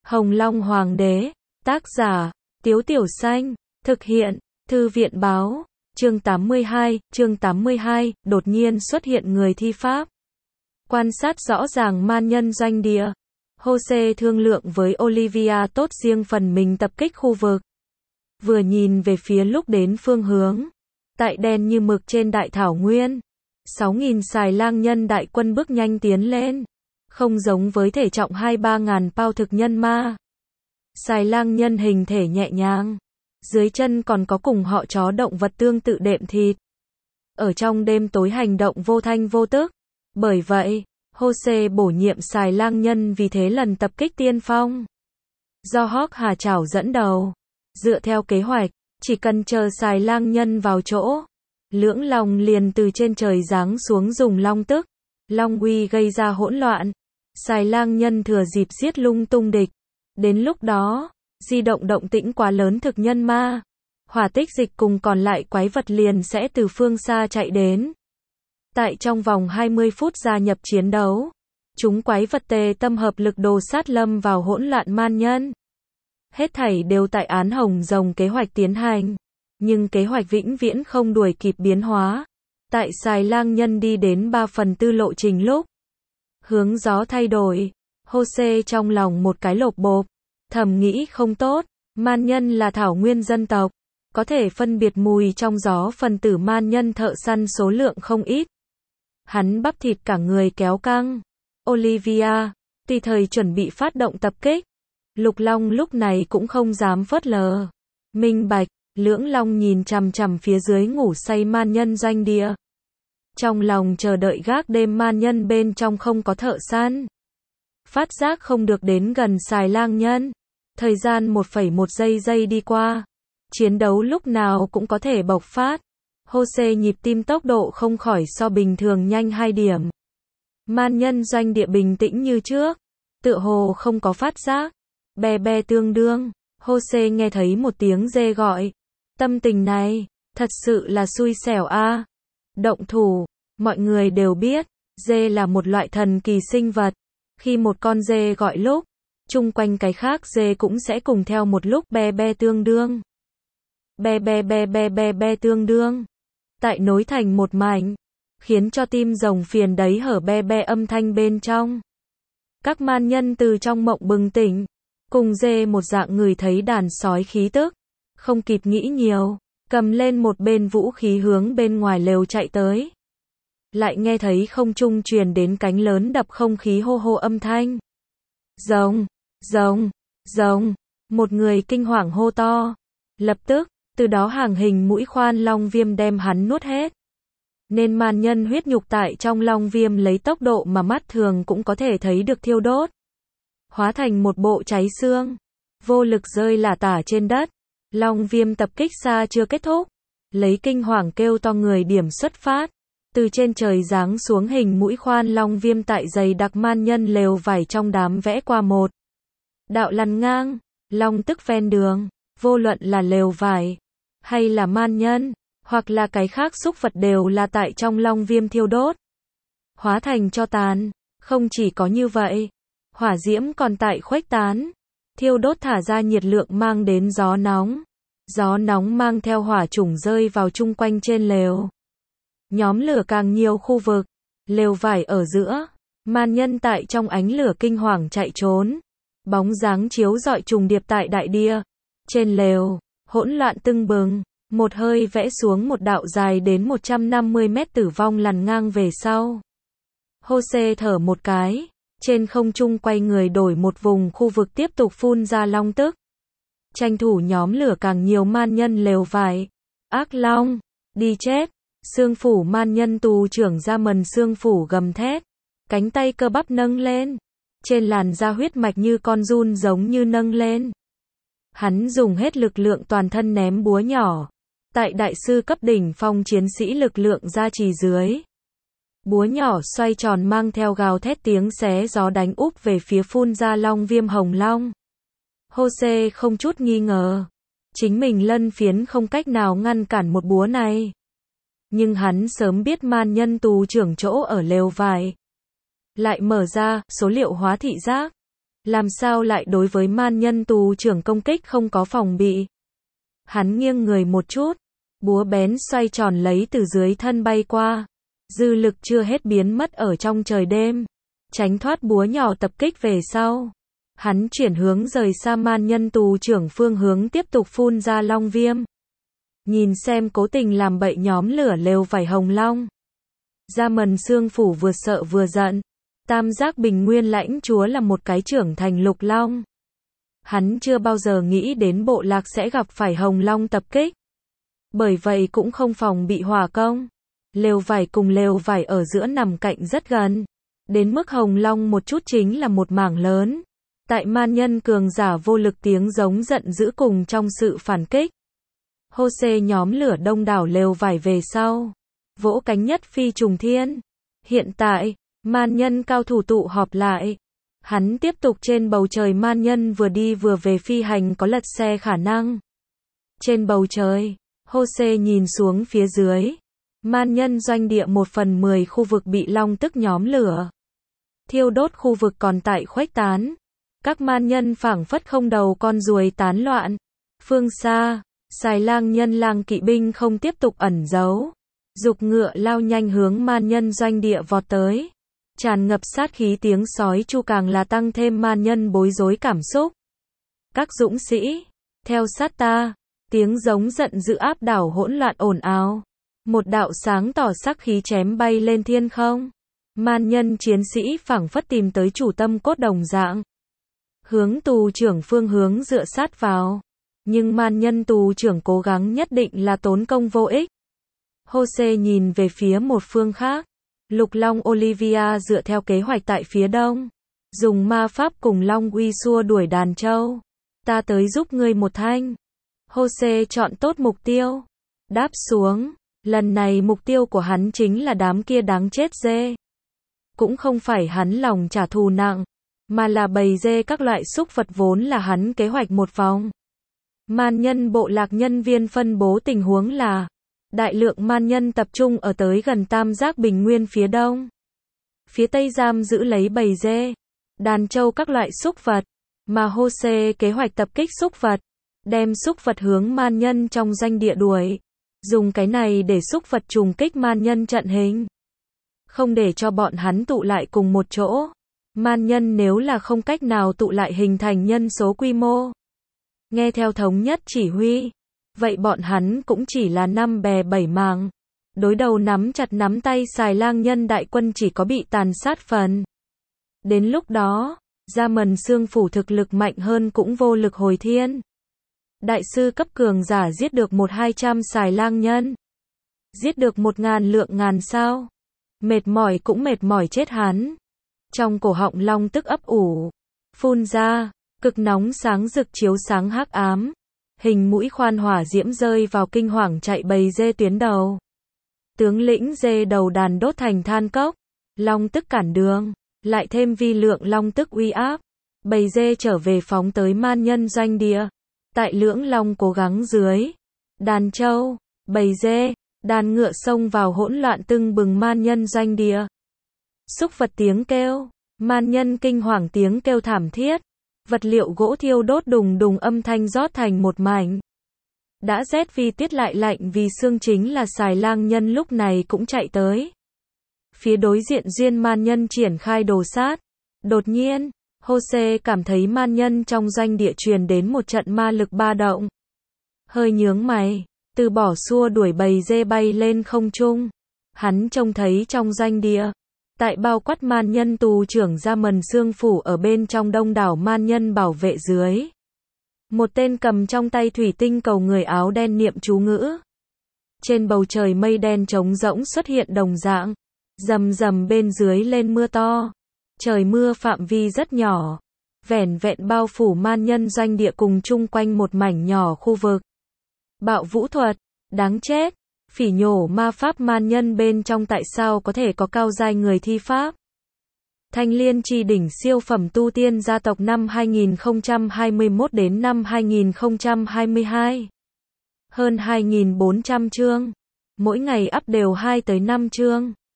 Hồng Long Hoàng đế, tác giả, Tiếu Tiểu Xanh, thực hiện, Thư viện báo, chương 82, đột nhiên xuất hiện người thi pháp. Quan sát rõ ràng man nhân doanh địa. Jose thương lượng với Olivia tốt riêng phần mình tập kích khu vực. Vừa nhìn về phía lúc đến phương hướng. Tại đen như mực trên đại thảo nguyên. 6.000 xài lang nhân đại quân bước nhanh tiến lên. Không giống với thể trọng 2-3 ngàn pao thực nhân ma. Xài lang nhân hình thể nhẹ nhàng. Dưới chân còn có cùng họ chó động vật tương tự đệm thịt. Ở trong đêm tối hành động vô thanh vô tức. Bởi vậy, Jose bổ nhiệm xài lang nhân vì thế lần tập kích tiên phong. Do Hawk Hà Chảo dẫn đầu. Dựa theo kế hoạch, chỉ cần chờ xài lang nhân vào chỗ. Lưỡng long liền từ trên trời giáng xuống dùng long tức. Long uy gây ra hỗn loạn. Xài lang nhân thừa dịp giết lung tung địch. Đến lúc đó, di động tĩnh quá lớn thực nhân ma. Hỏa tích dịch cùng còn lại quái vật liền sẽ từ phương xa chạy đến. Tại trong vòng 20 phút gia nhập chiến đấu, chúng quái vật tề tâm hợp lực đồ sát lâm vào hỗn loạn man nhân. Hết thảy đều tại án hồng rồng kế hoạch tiến hành. Nhưng kế hoạch vĩnh viễn không đuổi kịp biến hóa. Tại xài lang nhân đi đến 3/4 lộ trình lúc. Hướng gió thay đổi. Jose trong lòng một cái lộp bộp. Thầm nghĩ không tốt. Man nhân là thảo nguyên dân tộc. Có thể phân biệt mùi trong gió phần tử man nhân thợ săn số lượng không ít. Hắn bắp thịt cả người kéo căng. Olivia, tùy thời chuẩn bị phát động tập kích. Lục Long lúc này cũng không dám phớt lờ. Minh bạch, Lưỡng Long nhìn chằm chằm phía dưới ngủ say man nhân doanh địa. Trong lòng chờ đợi gác đêm man nhân bên trong không có thợ săn. Phát giác không được đến gần xài lang nhân. Thời gian 1,1 giây đi qua. Chiến đấu lúc nào cũng có thể bộc phát. Jose nhịp tim tốc độ không khỏi so bình thường nhanh 2 điểm. Man nhân doanh địa bình tĩnh như trước. Tựa hồ không có phát giác. Be tương đương. Jose nghe thấy một tiếng dê gọi. Tâm tình này, thật sự là xui xẻo a. Động thủ, mọi người đều biết, dê là một loại thần kỳ sinh vật. Khi một con dê gọi lúc, chung quanh cái khác dê cũng sẽ cùng theo một lúc be tương đương. Be tương đương. Tại nối thành một mảnh, khiến cho tim rồng phiền đấy hở be âm thanh bên trong. Các man nhân từ trong mộng bừng tỉnh, cùng dê một dạng người thấy đàn sói khí tức, không kịp nghĩ nhiều, cầm lên một bên vũ khí hướng bên ngoài lều chạy tới. Lại nghe thấy không trung truyền đến cánh lớn đập không khí hô hô âm thanh. Rồng, một người kinh hoàng hô to. Lập tức, từ đó hàng hình mũi khoan long viêm đem hắn nuốt hết. Nên man nhân huyết nhục tại trong long viêm lấy tốc độ mà mắt thường cũng có thể thấy được thiêu đốt. Hóa thành một bộ cháy xương. Vô lực rơi lả tả trên đất. Long viêm tập kích xa chưa kết thúc. Lấy kinh hoàng kêu to người điểm xuất phát. Từ trên trời giáng xuống hình mũi khoan long viêm tại dày đặc man nhân lều vải trong đám vẽ qua một đạo lằn ngang. Long tức ven đường. Vô luận là lều vải, hay là man nhân, hoặc là cái khác xúc vật đều là tại trong long viêm thiêu đốt. Hóa thành tro tàn. Không chỉ có như vậy, hỏa diễm còn tại khuếch tán. Thiêu đốt thả ra nhiệt lượng mang đến gió nóng. Gió nóng mang theo hỏa chủng rơi vào chung quanh trên lều. Nhóm lửa càng nhiều khu vực. Lều vải ở giữa. Man nhân tại trong ánh lửa kinh hoàng chạy trốn. Bóng dáng chiếu rọi trùng điệp tại đại địa. Trên lều, hỗn loạn tưng bừng. Một hơi vẽ xuống một đạo dài đến 150 mét tử vong lằn ngang về sau. Jose thở một cái. Trên không trung quay người đổi một vùng khu vực tiếp tục phun ra long tức. Tranh thủ nhóm lửa càng nhiều man nhân lều vải. Ác long, đi chết. Xương phủ man nhân tù trưởng ra mần xương phủ gầm thét. Cánh tay cơ bắp nâng lên. Trên làn da huyết mạch như con giun giống như nâng lên. Hắn dùng hết lực lượng toàn thân ném búa nhỏ. Tại đại sư cấp đỉnh phong chiến sĩ lực lượng gia trì dưới. Búa nhỏ xoay tròn mang theo gào thét tiếng xé gió đánh úp về phía phun ra long viêm hồng long. Jose không chút nghi ngờ. Chính mình lân phiến không cách nào ngăn cản một búa này. Nhưng hắn sớm biết man nhân tù trưởng chỗ ở lều vải. Lại mở ra, số liệu hóa thị giác. Làm sao lại đối với man nhân tù trưởng công kích không có phòng bị. Hắn nghiêng người một chút, búa bén xoay tròn lấy từ dưới thân bay qua. Dư lực chưa hết biến mất ở trong trời đêm. Tránh thoát búa nhỏ tập kích về sau. Hắn chuyển hướng rời xa man nhân tù trưởng phương hướng tiếp tục phun ra long viêm. Nhìn xem cố tình làm bậy nhóm lửa lều vải hồng long. Gia Mần Xương Phủ vừa sợ vừa giận. Tam giác bình nguyên lãnh chúa là một cái trưởng thành lục long. Hắn chưa bao giờ nghĩ đến bộ lạc sẽ gặp phải hồng long tập kích. Bởi vậy cũng không phòng bị hỏa công. Lều vải cùng lều vải ở giữa nằm cạnh rất gần. Đến mức hồng long một chút chính là một mảng lớn. Tại man nhân cường giả vô lực tiếng giống giận dữ cùng trong sự phản kích. Hô-xê nhóm lửa đông đảo lều vải về sau. Vỗ cánh nhất phi trùng thiên. Hiện tại, man nhân cao thủ tụ họp lại. Hắn tiếp tục trên bầu trời man nhân vừa đi vừa về phi hành có lật xe khả năng. Trên bầu trời, Hô-xê nhìn xuống phía dưới. Man nhân doanh địa 1/10 khu vực bị long tức nhóm lửa. Thiêu đốt khu vực còn tại khuếch tán. Các man nhân phảng phất không đầu con ruồi tán loạn. Phương xa, xài lang nhân lang kỵ binh không tiếp tục ẩn giấu. Dục ngựa lao nhanh hướng man nhân doanh địa vọt tới. Tràn ngập sát khí tiếng sói chu càng là tăng thêm man nhân bối rối cảm xúc. Các dũng sĩ, theo sát ta, tiếng giống giận dữ áp đảo hỗn loạn ồn ào. Một đạo sáng tỏ sắc khí chém bay lên thiên không. Man nhân chiến sĩ phảng phất tìm tới chủ tâm cốt đồng dạng. Hướng tù trưởng phương hướng dựa sát vào. Nhưng man nhân tù trưởng cố gắng nhất định là tốn công vô ích. Hô-xê nhìn về phía một phương khác. Lục Long Olivia dựa theo kế hoạch tại phía đông. Dùng ma pháp cùng Long uy xua đuổi đàn trâu. Ta tới giúp ngươi một thanh. Hô-xê chọn tốt mục tiêu. Đáp xuống. Lần này mục tiêu của hắn chính là đám kia đáng chết dê. Cũng không phải hắn lòng trả thù nặng. Mà là bầy dê các loại súc vật vốn là hắn kế hoạch một vòng. Man nhân bộ lạc nhân viên phân bố tình huống là đại lượng man nhân tập trung ở tới gần tam giác bình nguyên phía đông. Phía tây giam giữ lấy bầy dê, đàn trâu các loại súc vật. Mà Hô-xê kế hoạch tập kích súc vật. Đem súc vật hướng man nhân trong doanh địa đuổi. Dùng cái này để súc vật trùng kích man nhân trận hình. Không để cho bọn hắn tụ lại cùng một chỗ. Man nhân nếu là không cách nào tụ lại hình thành nhân số quy mô. Nghe theo thống nhất chỉ huy. Vậy bọn hắn cũng chỉ là 5 bè 7 mảng. Đối đầu nắm chặt nắm tay xài lang nhân đại quân chỉ có bị tàn sát phần. Đến lúc đó, Gia Mần Xương Phủ thực lực mạnh hơn cũng vô lực hồi thiên. Đại sư cấp cường giả giết được 1-200 xài lang nhân. Giết được 1000 lượng ngàn sao. Mệt mỏi cũng mệt mỏi chết hắn. Trong cổ họng long tức ấp ủ. Phun ra, cực nóng sáng rực chiếu sáng hắc ám. Hình mũi khoan hỏa diễm rơi vào kinh hoàng chạy bầy dê tuyến đầu. Tướng lĩnh dê đầu đàn đốt thành than cốc. Long tức cản đường. Lại thêm vi lượng long tức uy áp. Bầy dê trở về phóng tới man nhân doanh địa. Tại lưỡng long cố gắng dưới. Đàn trâu, bầy dê, đàn ngựa xông vào hỗn loạn tưng bừng man nhân doanh địa. Súc vật tiếng kêu. Man nhân kinh hoàng tiếng kêu thảm thiết. Vật liệu gỗ thiêu đốt đùng đùng âm thanh rót thành một mảnh. Đã rét vì tiết lại lạnh vì xương chính là xài lang nhân lúc này cũng chạy tới. Phía đối diện duyên man nhân triển khai đồ sát. Đột nhiên, Hô-xê cảm thấy man nhân trong doanh địa truyền đến một trận ma lực ba động. Hơi nhướng mày, từ bỏ xua đuổi bầy dê bay lên không trung. Hắn trông thấy trong doanh địa. Tại bao quát man nhân tù trưởng Gia Mần Xương Phủ ở bên trong đông đảo man nhân bảo vệ dưới. Một tên cầm trong tay thủy tinh cầu người áo đen niệm chú ngữ. Trên bầu trời mây đen trống rỗng xuất hiện đồng dạng. Rầm rầm bên dưới lên mưa to. Trời mưa phạm vi rất nhỏ. Vẻn vẹn bao phủ man nhân doanh địa cùng chung quanh một mảnh nhỏ khu vực. Bạo vũ thuật, đáng chết. Phỉ nhổ ma pháp man nhân bên trong tại sao có thể có cao giai người thi pháp. Thanh Liên Chi đỉnh siêu phẩm tu tiên gia tộc năm 2021 đến năm 2022. Hơn 2.400 chương. Mỗi ngày up đều 2 tới 5 chương.